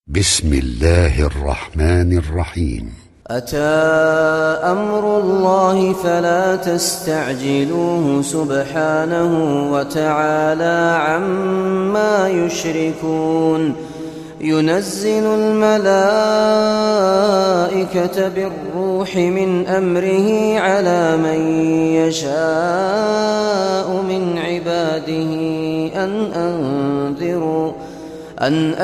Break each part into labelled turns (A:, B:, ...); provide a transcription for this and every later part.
A: بسم الله الرحمن الرحيم.
B: أتى أمر الله فلا تستعجلوه سبحانه وتعالى عما يشركون. ينزل الملائكة بالروح من أمره على من يشاء من عباده أن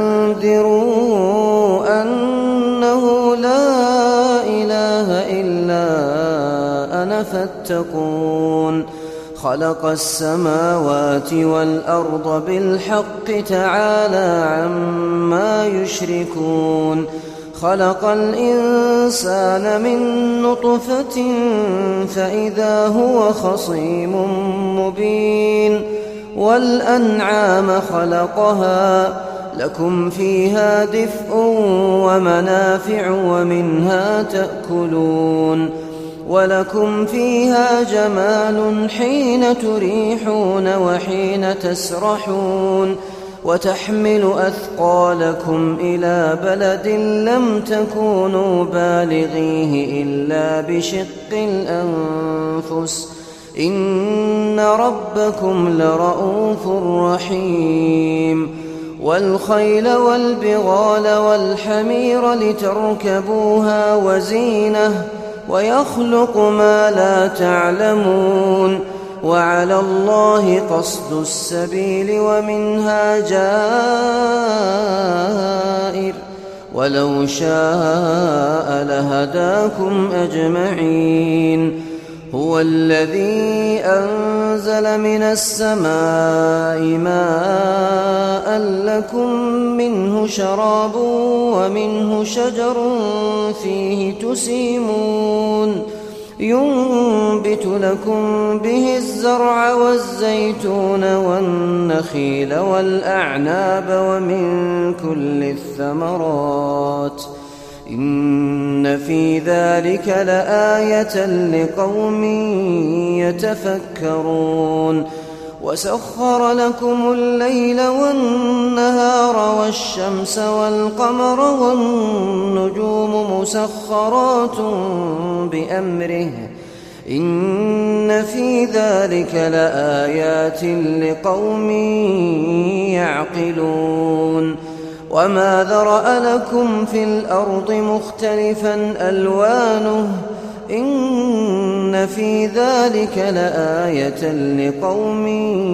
B: أنذروا أنه لا إله إلا أنا فاتقون. خلق السماوات والأرض بالحق تعالى عما يشركون. خلق الإنسان من نطفة فإذا هو خصيم مبين. والأنعام خلقها لكم فيها دفء ومنافع ومنها تأكلون. ولكم فيها جمال حين تريحون وحين تسرحون. وتحمل أثقالكم إلى بلد لم تكونوا بالغيه إلا بشق الأنفس إن ربكم لرءوف رحيم. والخيل والبغال والحمير لتركبوها وزينة ويخلق ما لا تعلمون. وعلى الله قصد السبيل ومنها جائر ولو شاء لهداكم أجمعين. هو الذي أنزل من السماء ماء لكم منه شراب ومنه شجر فيه تسيمون. ينبت لكم به الزرع والزيتون والنخيل والأعناب ومن كل الثمرات إن في ذلك لآية لقوم يتفكرون. وسخر لكم الليل والنهار والشمس والقمر والنجوم مسخرات بأمره إن في ذلك لآيات لقوم يعقلون. وما ذرأ لكم في الأرض مختلفا ألوانه إن في ذلك لآية لقوم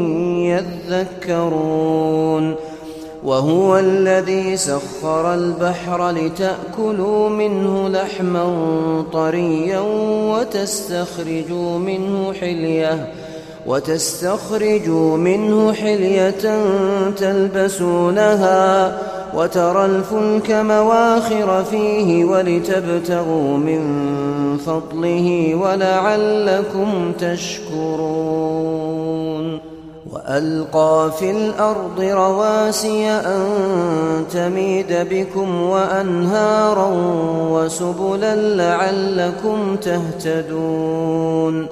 B: يذكرون. وهو الذي سخر البحر لتأكلوا منه لحما طريا وتستخرجوا منه حلية تلبسونها وترى الفلك مواخر فيه ولتبتغوا من فضله ولعلكم تشكرون. وألقى في الأرض رواسي أن تميد بكم وأنهارا وسبلا لعلكم تهتدون.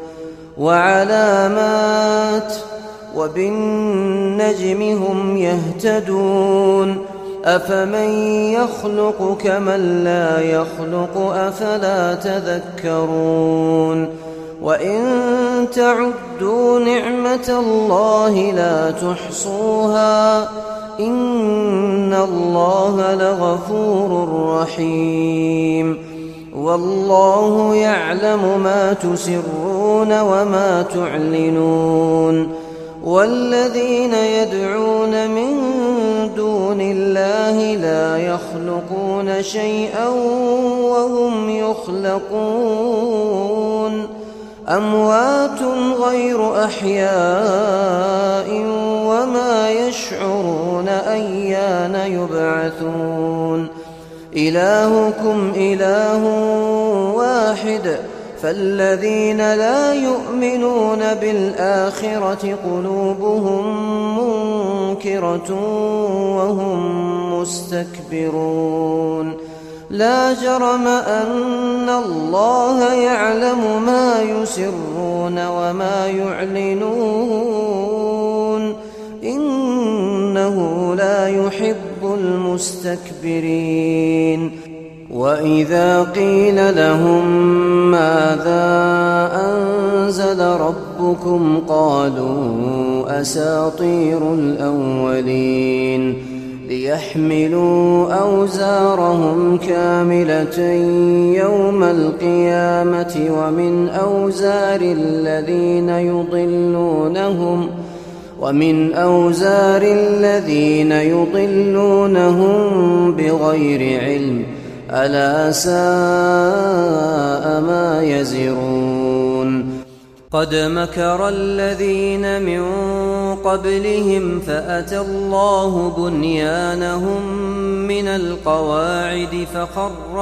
B: وعلامات وبالنجم هم يهتدون. أفمن يخلق كمن لا يخلق أفلا تذكرون. وإن تعدوا نعمة الله لا تحصوها إن الله لغفور رحيم. والله يعلم ما تسرون وما تعلنون. والذين يدعون من دون الله لا يخلقون شيئا وهم يخلقون. أموات غير أحياء وما يشعرون أيان يبعثون. إلهكم إله واحد فالذين لا يؤمنون بالآخرة قلوبهم منكرة وهم مستكبرون. لا جرم أن الله يعلم ما يسرون وما يعلنون إنه لا يحب المستكبرين وإذا قيل لهم ماذا أنزل ربكم قالوا أساطير الأولين ليحملوا أوزارهم كاملة يوم القيامة ومن أوزار الذين يضلونهم بغير علم ألا ساء ما يزرون قد مكر الذين من قبلهم فأتى الله بنيانهم من القواعد فخر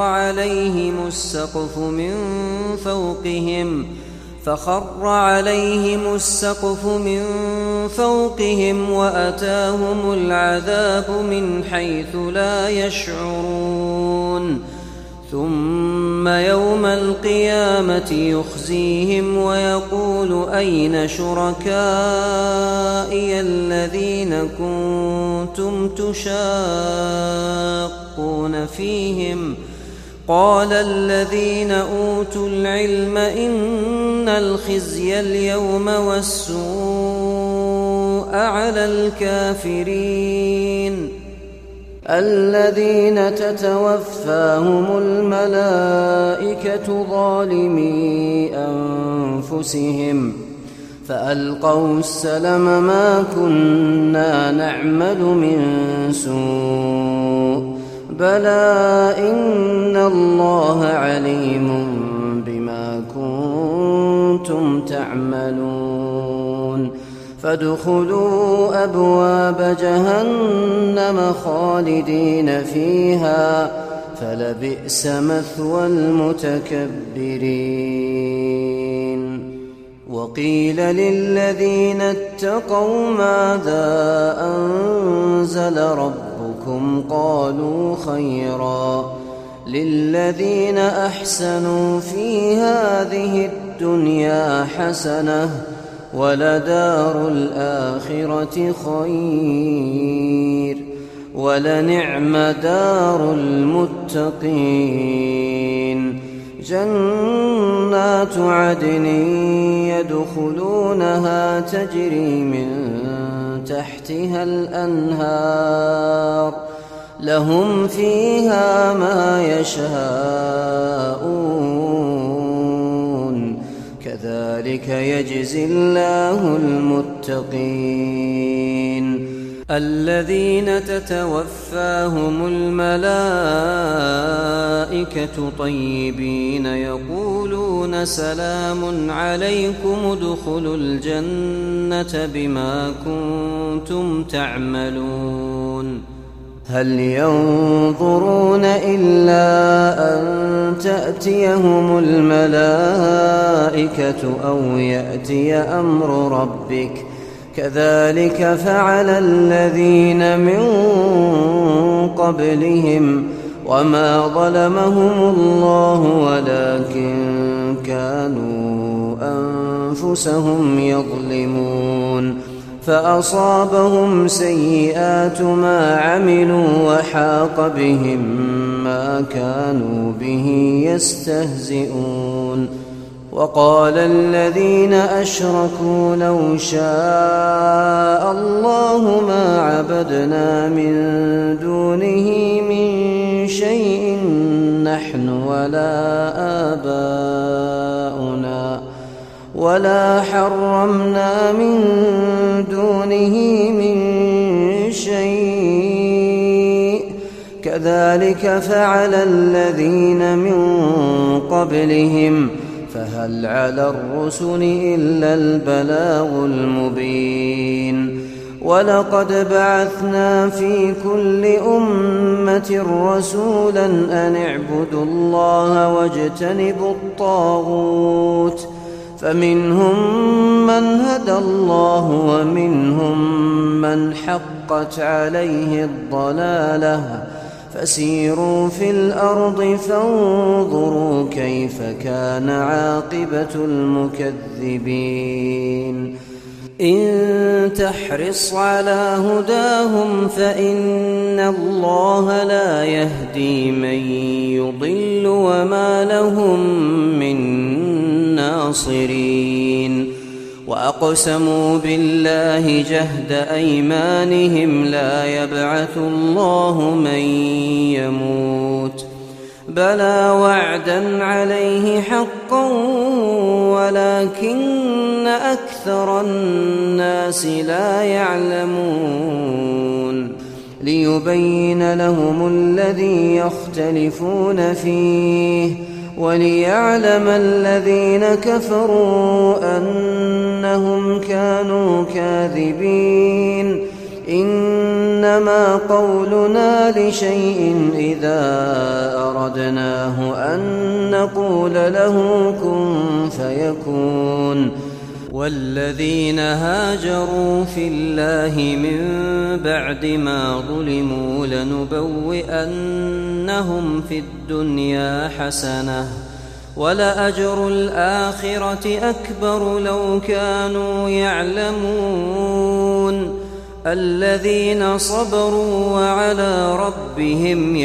B: عليهم السقف من فوقهم وأتاهم العذاب من حيث لا يشعرون ثم يوم القيامة يخزيهم ويقول أين شركائي الذين كنتم تشاقون فيهم قال الذين أوتوا العلم إن الخزي اليوم والسوء على الكافرين الذين تتوفاهم الملائكة ظالمي أنفسهم فألقوا السلم ما كنا نعمل من سوء بلى إن الله عليم بما كنتم تعملون فادخلوا أبواب جهنم خالدين فيها فلبئس مثوى المتكبرين وقيل للذين اتقوا ماذا أنزل ربكم قالوا خيرا للذين أحسنوا في هذه الدنيا حسنة ولدار الآخرة خير ولنعم دار المتقين جنات عدن يدخلونها تجري من تحتها الأنهار لهم فيها ما يشاءون كذلك يجزي الله المتقين الذين تتوفاهم الملائكة طيبين يقولون سلام عليكم ادخلوا الجنة بما كنتم تعملون هل ينظرون إلا أن تأتيهم الملائكة أو يأتي أمر ربك كذلك فعل الذين من قبلهم وما ظلمهم الله ولكن كانوا أنفسهم يظلمون فأصابهم سيئات ما عملوا وحاق بهم ما كانوا به يستهزئون وقال الذين أشركوا لو شاء الله ما عبدنا من دونه من شيء نحن ولا آباؤنا ولا حرمنا من دونه من شيء كذلك فعل الذين من قبلهم فهل على الرسل إلا البلاغ المبين ولقد بعثنا في كل أمة رسولا أن اعبدوا الله واجتنبوا الطاغوت فمنهم من هدى الله ومنهم من حقت عليه الضلالة فسيروا في الأرض فانظروا كيف كان عاقبة المكذبين إن تحرص على هداهم فإن الله لا يهدي من يضل وما لهم من ناصرين وأقسموا بالله جهد أيمانهم لا يبعث الله من يموت بلى وعدا عليه حقا ولكن أكثر الناس لا يعلمون ليبين لهم الذي يختلفون فيه وليعلم الذين كفروا أنهم كانوا كاذبين إنما قولنا لشيء إذا أردناه أن نقول له كن فيكون والذين هاجروا في الله من بعد ما ظلموا لنبوئنهم في الدنيا حسنة ولأجر الآخرة أكبر لو كانوا يعلمون الذين صبروا وعلى ربهم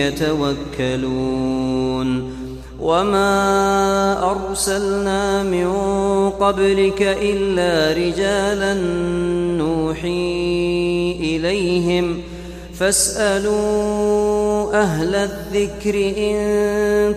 B: يتوكلون وما أرسلنا من قبلك إلا رجالا نوحي إليهم فاسألوا أهل الذكر إن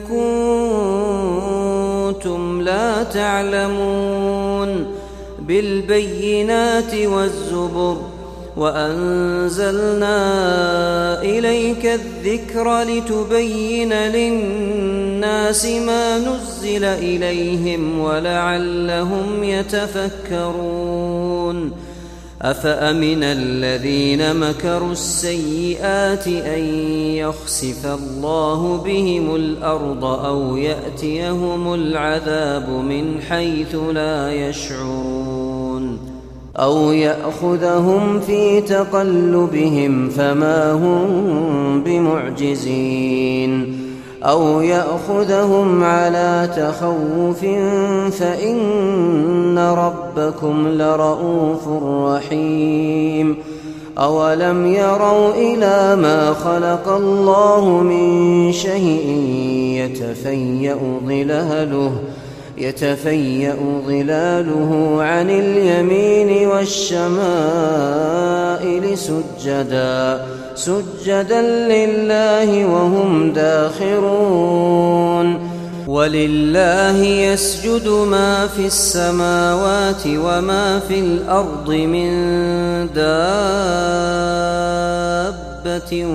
B: كنتم لا تعلمون بالبينات والزبر وأنزلنا إليك الذكر لتبين للناس ما نزل إليهم ولعلهم يتفكرون أفأمن الذين مكروا السيئات أن يخسف الله بهم الأرض أو يأتيهم العذاب من حيث لا يشعرون أو يأخذهم في تقلبهم فما هم بمعجزين أو يأخذهم على تخوف فإن ربكم لرؤوف رحيم أولم يروا إلى ما خلق الله من شيء يتفيأ ظلاله عن اليمين والشمائل سجدا لله وهم داخرون ولله يسجد ما في السماوات وما في الأرض من دابة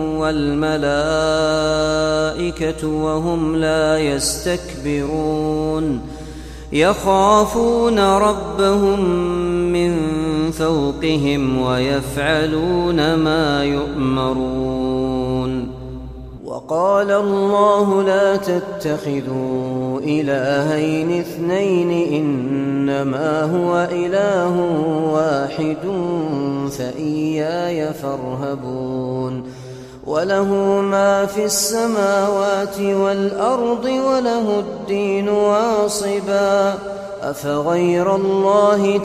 B: والملائكة وهم لا يستكبرون يخافون ربهم من فوقهم ويفعلون ما يؤمرون وقال الله لا تتخذوا إلهين اثنين إنما هو إله واحد فإياي فارهبون وله ما في السماوات والأرض وله الدين واصبا أفغير الله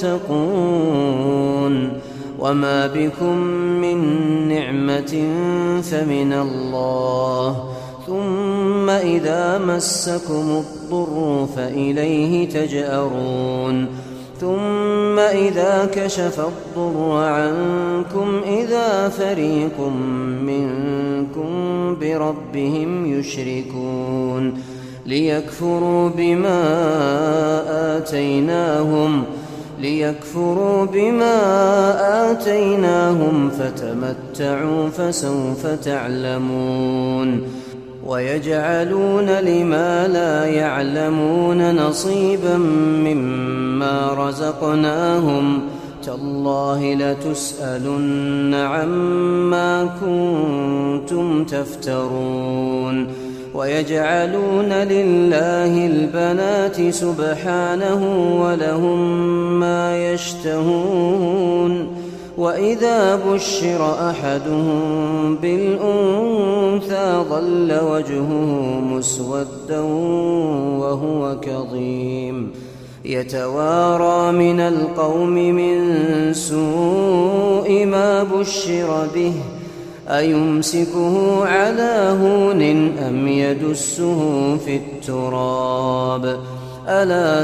B: تتقون وما بكم من نعمة فمن الله ثم إذا مسكم الضر فإليه تجأرون ثم إذا كشف الضر عنكم إذا فريق منكم بربهم يشركون ليكفروا بما آتيناهم فتمتعوا فسوف تعلمون ويجعلون لما لا يعلمون نصيبا مما رزقناهم تالله لتسألن عما كنتم تفترون ويجعلون لله البنات سبحانه ولهم ما يشتهون وإذا بشر أحدهم بالأنثى ظل وجهه مسودا وهو كظيم يتوارى من القوم من سوء ما بشر به أيمسكه على هون أم يدسه في التراب ألا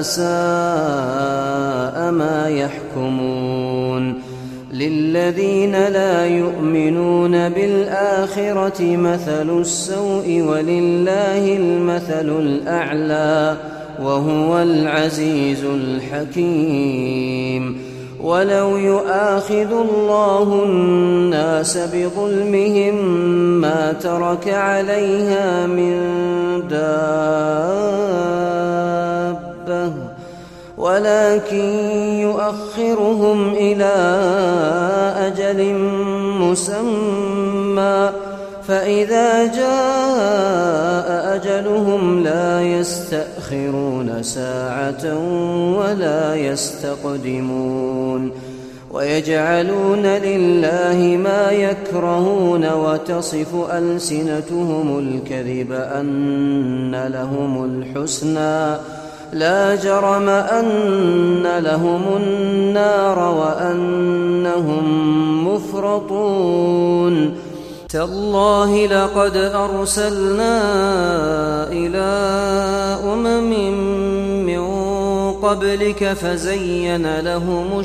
B: ساء ما يحكمون للذين لا يؤمنون بالآخرة مثل السوء ولله المثل الأعلى وهو العزيز الحكيم ولو يؤاخذ الله الناس بظلمهم ما ترك عليها من دابة ولكن يؤخرهم إلى أجل مسمى فإذا جاء أجلهم لا يستأخرون ساعة ولا يستقدمون ويجعلون لله ما يكرهون وتصف ألسنتهم الكذب أن لهم الحسنى لا جرم أن لهم النار وأنهم مفرطون تالله لقد أرسلنا إلى أمم من قبلك فزين لهم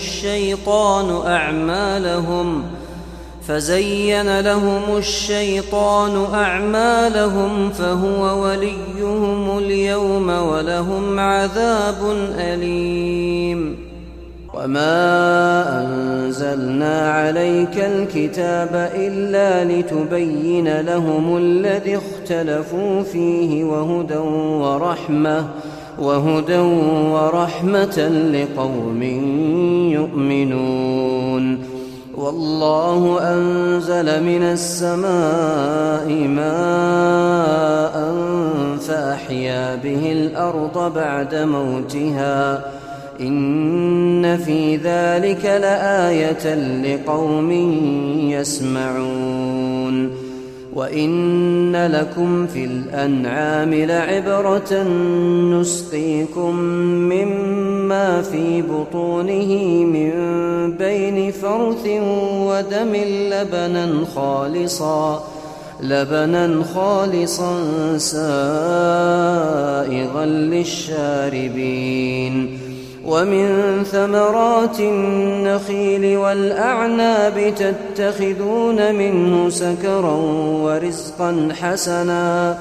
B: الشيطان أعمالهم فهو وليهم اليوم ولهم عذاب أليم وما أنزلنا عليك الكتاب إلا لتبين لهم الذي اختلفوا فيه وهدى ورحمة لقوم يؤمنون والله أنزل من السماء ماء فأحيا به الأرض بعد موتها إن في ذلك لآية لقوم يسمعون وإن لكم في الأنعام لعبرة نسقيكم مما في بطونه من بين فرث ودم لبنا خالصا سائغا للشاربين ومن ثمرات النخيل والأعناب تتخذون منه سكرا ورزقا حسنا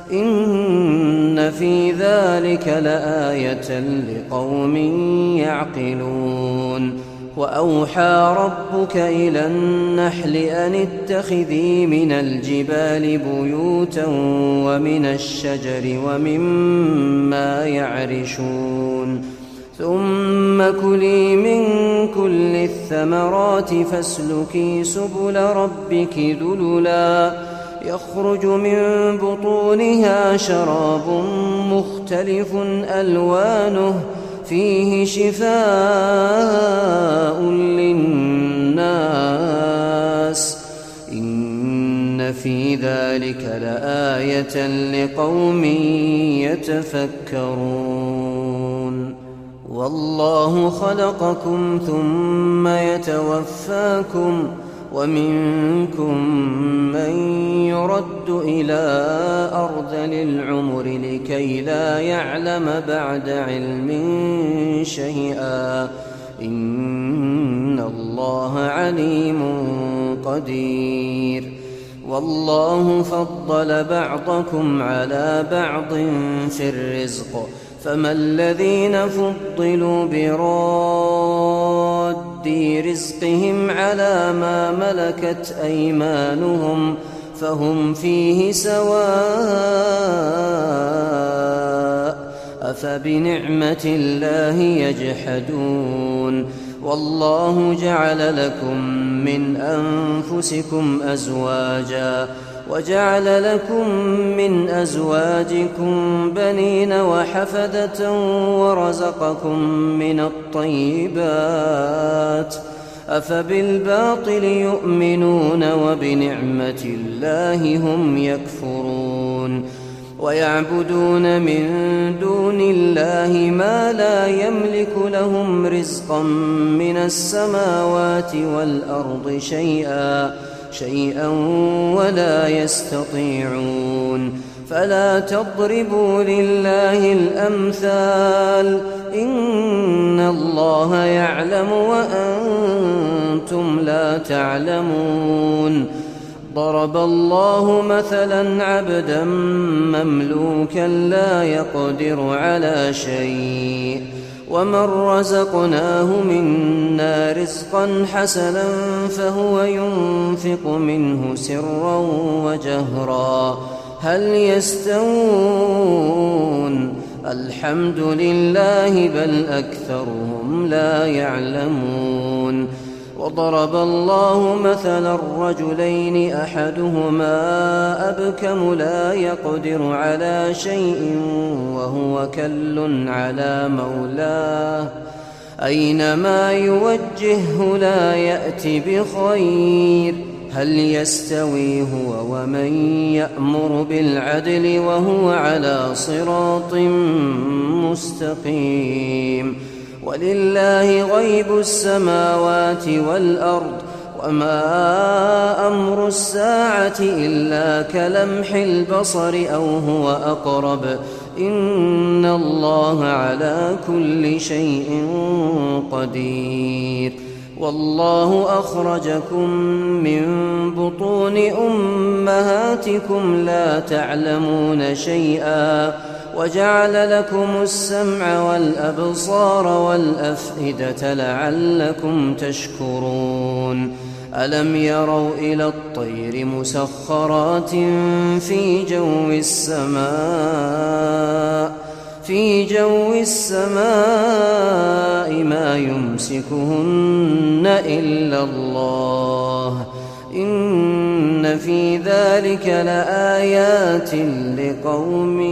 B: إن في ذلك لآية لقوم يعقلون وأوحى ربك إلى النحل أن اتخذي من الجبال بيوتا ومن الشجر ومما يعرشون ثم كلي من كل الثمرات فاسلكي سبل ربك ذللا يخرج من بطونها شراب مختلف ألوانه فيه شفاء للناس إن في ذلك لآية لقوم يتفكرون والله خلقكم ثم يتوفاكم ومنكم من يرد إلى أرذل العمر لكي لا يعلم بعد علم شيئا إن الله عليم قدير والله فضل بعضكم على بعض في الرزق فما الذين فضلوا براد رزقهم على ما ملكت أيمانهم فهم فيه سواء أفبنعمة الله يجحدون والله جعل لكم من أنفسكم أزواجا وجعل لكم من أزواجكم بنين وحفدة ورزقكم من الطيبات أفبالباطل يؤمنون وبنعمة الله هم يكفرون ويعبدون من دون الله ما لا يملك لهم رزقا من السماوات والأرض شيئا ولا يستطيعون. فلا تضربوا لله الأمثال، إن الله يعلم وأنتم لا تعلمون. ضرب الله مثلا عبدا مملوكا لا يقدر على شيء، ومن رزقناه منا رزقا حسنا فهو ينفق منه سرا وجهرا، هل يستوون؟ الحمد لله بل أكثرهم لا يعلمون. وضرب الله مثلا الرجلين أحدهما أبكم لا يقدر على شيء وهو كل على مولاه أينما يوجهه لا يأت بخير، هل يستوي هو ومن يأمر بالعدل وهو على صراط مستقيم. ولله غيب السماوات والأرض، وما أمر الساعة إلا كلمح البصر أو هو أقرب، إن الله على كل شيء قدير. والله أخرجكم من بطون أمهاتكم لا تعلمون شيئا، وجعل لكم السمع والأبصار والأفئدة لعلكم تشكرون. ألم يروا إلى الطير مسخرات في جو السماء ما يمسكهن إلا الله، إن في ذلك لآيات لقوم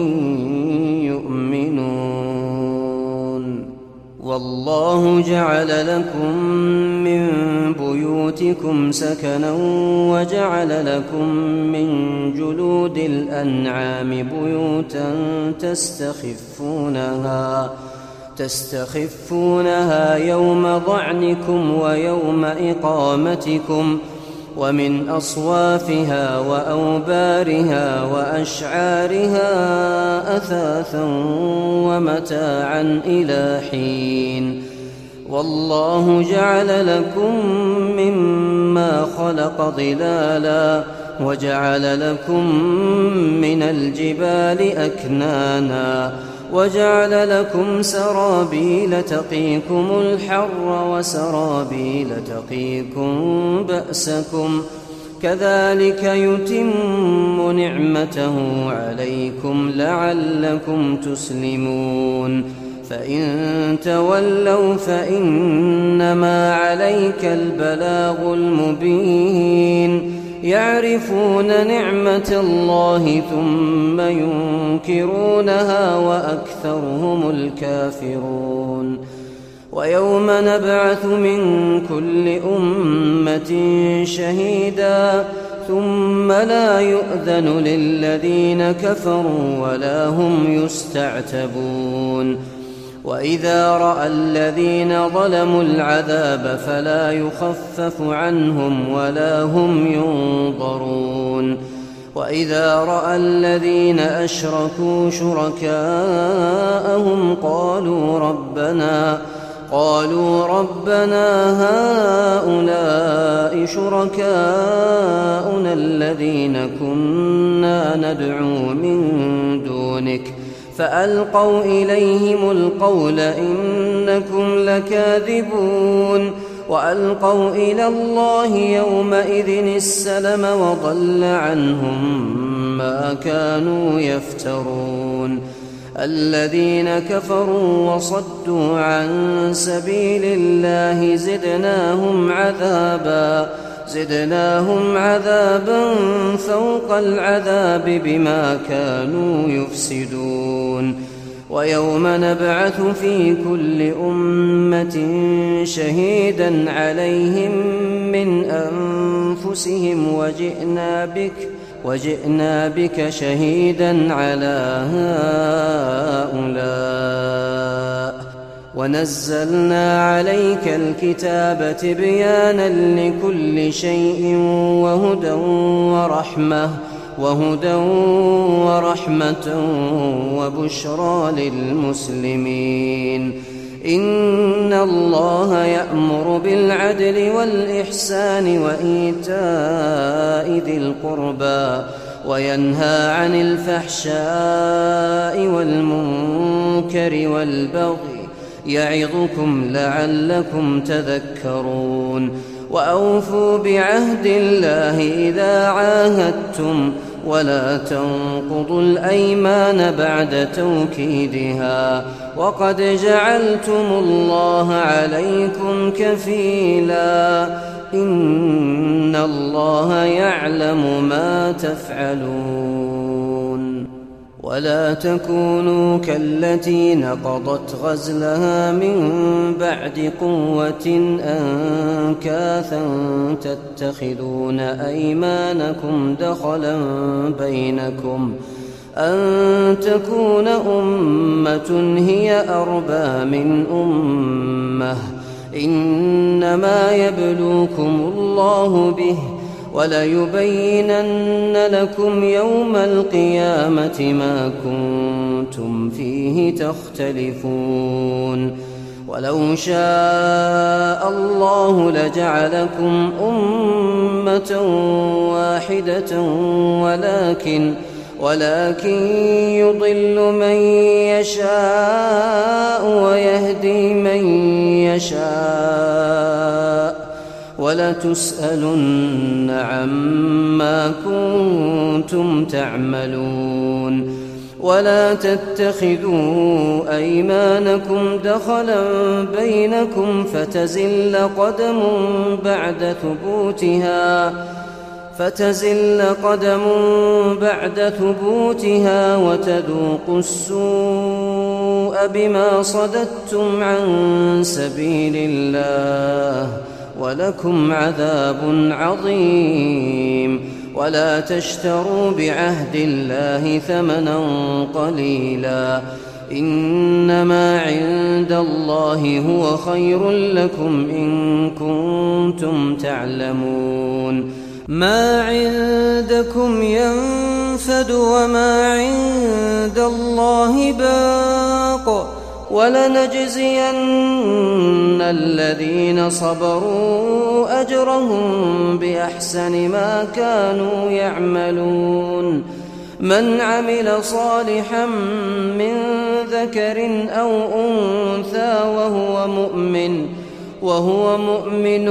B: يؤمنون. والله جعل لكم من بيوتكم سكنا، وجعل لكم من جلود الأنعام بيوتا تستخفونها يوم ضعنكم ويوم إقامتكم، ومن أصوافها وأوبارها وأشعارها أثاثا ومتاعا إلى حين. والله جعل لكم مما خلق ظلالا، وجعل لكم من الجبال أكنانا، وجعل لكم سرابيل تقيكم الحر وسرابيل تقيكم بأسكم، كذلك يتم نعمته عليكم لعلكم تسلمون. فإن تولوا فإنما عليك البلاغ المبين. يعرفون نعمة الله ثم ينكرونها وأكثرهم الكافرون. ويوم نبعث من كل أمة شهيدا ثم لا يؤذن للذين كفروا ولا هم يستعتبون. وإذا رأى الذين ظلموا العذاب فلا يخفف عنهم ولا هم ينظرون. وإذا رأى الذين أشركوا شركاءهم قالوا ربنا هؤلاء شركاؤنا الذين كنا ندعو من دونك فألقوا إليهم القول إنكم لكاذبون. وألقوا إلى الله يومئذ السلم وضل عنهم ما كانوا يفترون. الذين كفروا وصدوا عن سبيل الله زدناهم عذابا فوق العذاب بما كانوا يفسدون. ويوم نبعث في كل أمة شهيدا عليهم من أنفسهم وجئنا بك شهيدا على هؤلاء ونزلنا عليك الكتاب تبيانا لكل شيء وهدى ورحمة وبشرى للمسلمين. إن الله يأمر بالعدل والإحسان وإيتاء ذي القربى وينهى عن الفحشاء والمنكر والبغي يعظكم لعلكم تذكرون. وأوفوا بعهد الله إذا عاهدتم ولا تنقضوا الأيمان بعد توكيدها وقد جعلتم الله عليكم كفيلا إن الله يعلم ما تفعلون. ولا تكونوا كالتي نقضت غزلها من بعد قوة أنكاثا تتخذون أيمانكم دخلا بينكم أن تكون أمة هي أربى من أمة إنما يبلوكم الله به وليبينن لكم يوم القيامة ما كنتم فيه تختلفون. ولو شاء الله لجعلكم أمة واحدة ولكن يضل من يشاء ويهدي من يشاء ولتسألن عما كنتم تعملون. ولا تتخذوا أيمانكم دخلا بينكم فتزل قدم بعد ثبوتها وتذوقوا السوء بما صددتم عن سبيل الله ولكم عذاب عظيم. ولا تشتروا بعهد الله ثمنا قليلا إنما عند الله هو خير لكم إن كنتم تعلمون. ما عندكم ينفد وما عند الله باق ولنجزين الذين صبروا أجرهم بأحسن ما كانوا يعملون. من عمل صالحا من ذكر أو أنثى وهو مؤمن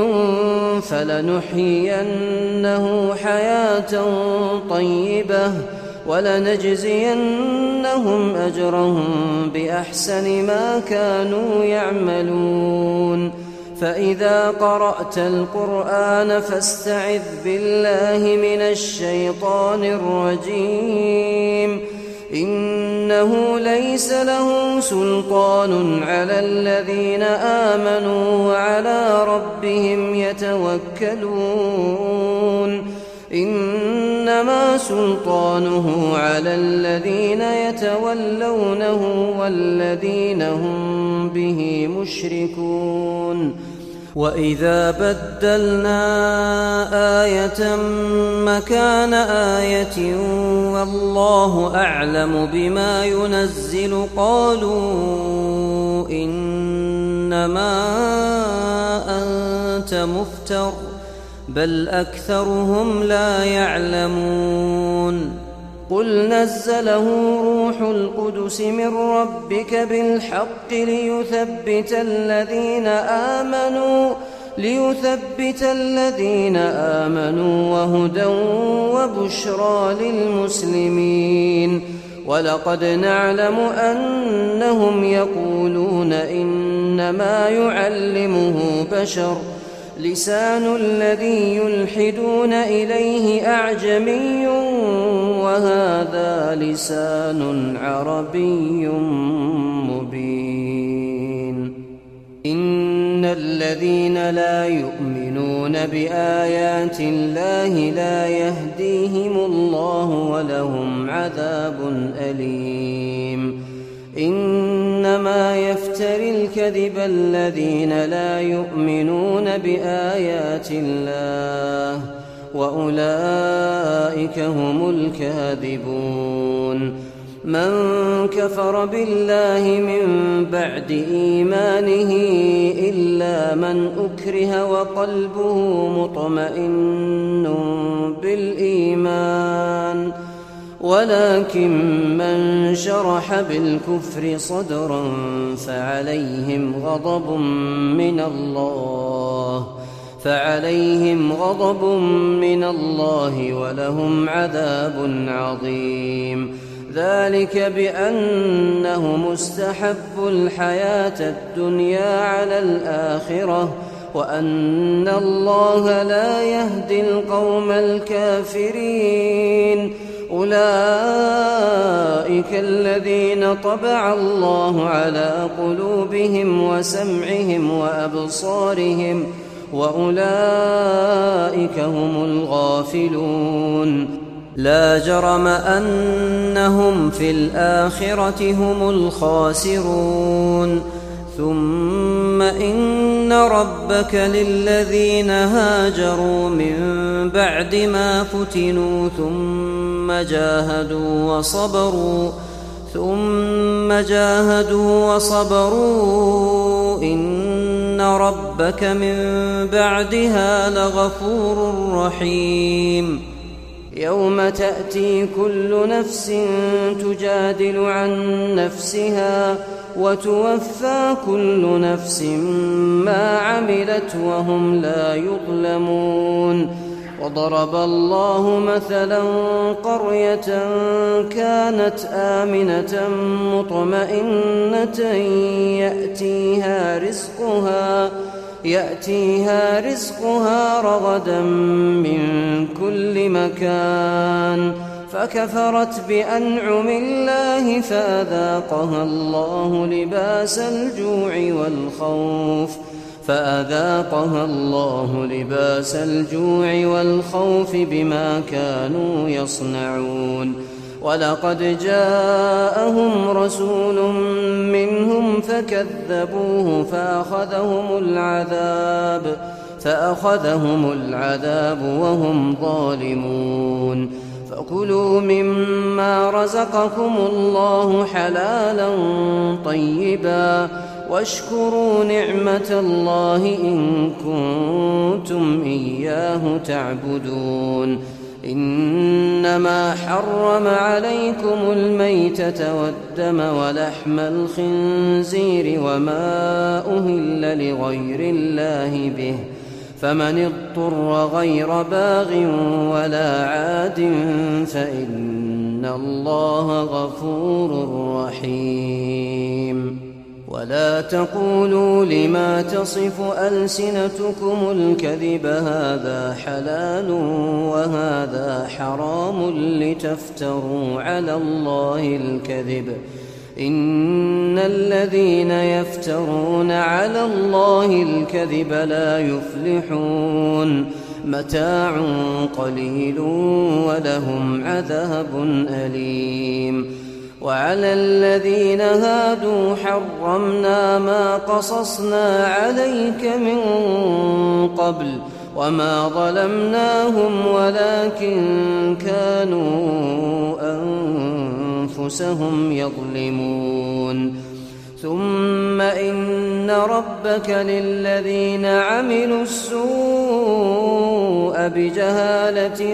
B: فلنحيينه حياة طيبة ولنجزينهم أجرهم بأحسن ما كانوا يعملون. فإذا قرأت القرآن فاستعذ بالله من الشيطان الرجيم. إنه ليس له سلطان على الذين آمنوا وعلى ربهم يتوكلون. إنما سلطانه على الذين يتولونه والذين هم به مشركون. وإذا بدلنا آية مكان آية والله أعلم بما ينزل قالوا إنما أنت مفتر بل أكثرهم لا يعلمون. قل نزله روح القدس من ربك بالحق ليثبت الذين آمنوا وهدى وبشرى للمسلمين. ولقد نعلم أنهم يقولون إنما يعلمه بشر لسان الذي يلحدون إليه أعجمي وهذا لسان عربي مبين. إن الذين لا يؤمنون يؤمنون بآيات الله لا يهديهم الله ولهم عذاب أليم. إنما يفتري الكذب الذين لا يؤمنون بآيات الله وأولئك هم الكاذبون. من كفر بالله من بعد إيمانه إلا من أكره وقلبه مطمئن بالإيمان ولكن من شرح بالكفر صدرا فعليهم غضب من الله ولهم عذاب عظيم. ذلك بأنهم استحبوا الحياة الدنيا على الآخرة وأن الله لا يهدي القوم الكافرين. أولئك الذين طبع الله على قلوبهم وسمعهم وأبصارهم وأولئك هم الغافلون. لا جرم أنهم في الآخرة هم الخاسرون. ثم إن ربك للذين هاجروا من بعد ما فتنوا ثم جاهدوا وصبروا إن ربك من بعدها لغفور رحيم. يوم تأتي كل نفس تجادل عن نفسها وتوفى كل نفس ما عملت وهم لا يظلمون. وضرب الله مثلا قرية كانت آمنة مطمئنة يأتيها رزقها رغدا من كل مكان فكفرت بأنعم الله فأذاقها الله لباس الجوع والخوف بما كانوا يصنعون. ولقد جاءهم رسول منهم فكذبوه فأخذهم العذاب وهم ظالمون. فكلوا مما رزقكم الله حلالا طيبا واشكروا نعمة الله إن كنتم إياه تعبدون. إنما حرم عليكم الميتة والدم ولحم الخنزير وما أهل لغير الله به فمن اضطر غير باغ ولا عاد فإن الله غفور رحيم. ولا تقولوا لما تصف ألسنتكم الكذب هذا حلال وهذا حرام لتفتروا على الله الكذب إن الذين يفترون على الله الكذب لا يفلحون. متاع قليل ولهم عذاب أليم. وعلى الذين هادوا حرمنا ما قصصنا عليك من قبل وما ظلمناهم ولكن كانوا أنفسهم يظلمون. ثم إن ربك للذين عملوا السوء بجهالة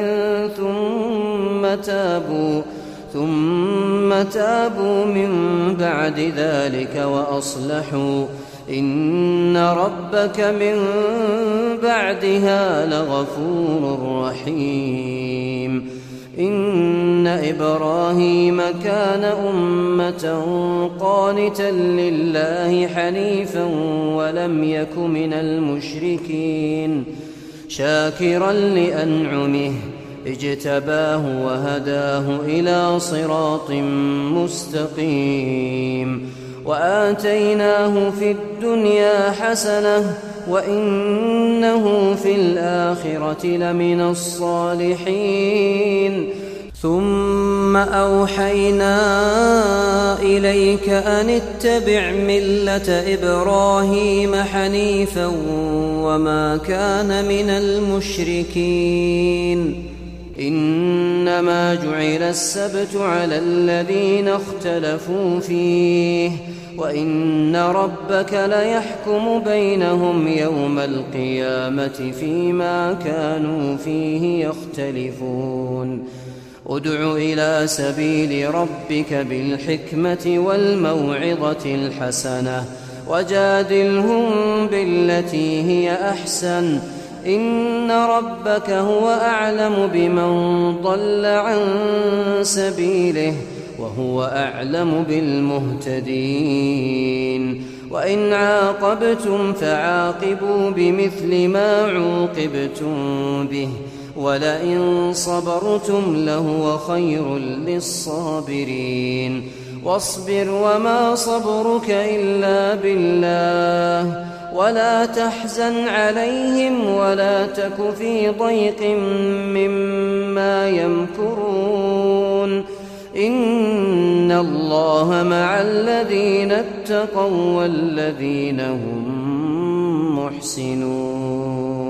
B: ثم تابوا من بعد ذلك وأصلحوا إن ربك من بعدها لغفور رحيم. إن إبراهيم كان أمة قانتا لله حنيفا ولم يك من المشركين شاكرا لأنعمه اجتباه وهداه إلى صراط مستقيم. وآتيناه في الدنيا حسنة وإنه في الآخرة لمن الصالحين ثم أوحينا إليك أن اتبع ملة إبراهيم حنيفا وما كان من المشركين إنما جعل السبت على الذين اختلفوا فيه وإن ربك ليحكم بينهم يوم القيامة فيما كانوا فيه يختلفون ادع إلى سبيل ربك بالحكمة والموعظة الحسنة وجادلهم بالتي هي أحسن إن ربك هو أعلم بمن ضل عن سبيله وهو أعلم بالمهتدين وإن عاقبتم فعاقبوا بمثل ما عوقبتم به ولئن صبرتم لهو خير للصابرين واصبر وما صبرك إلا بالله ولا تحزن عليهم ولا تك في ضيق مما يمكرون إن الله مع الذين اتقوا والذين هم محسنون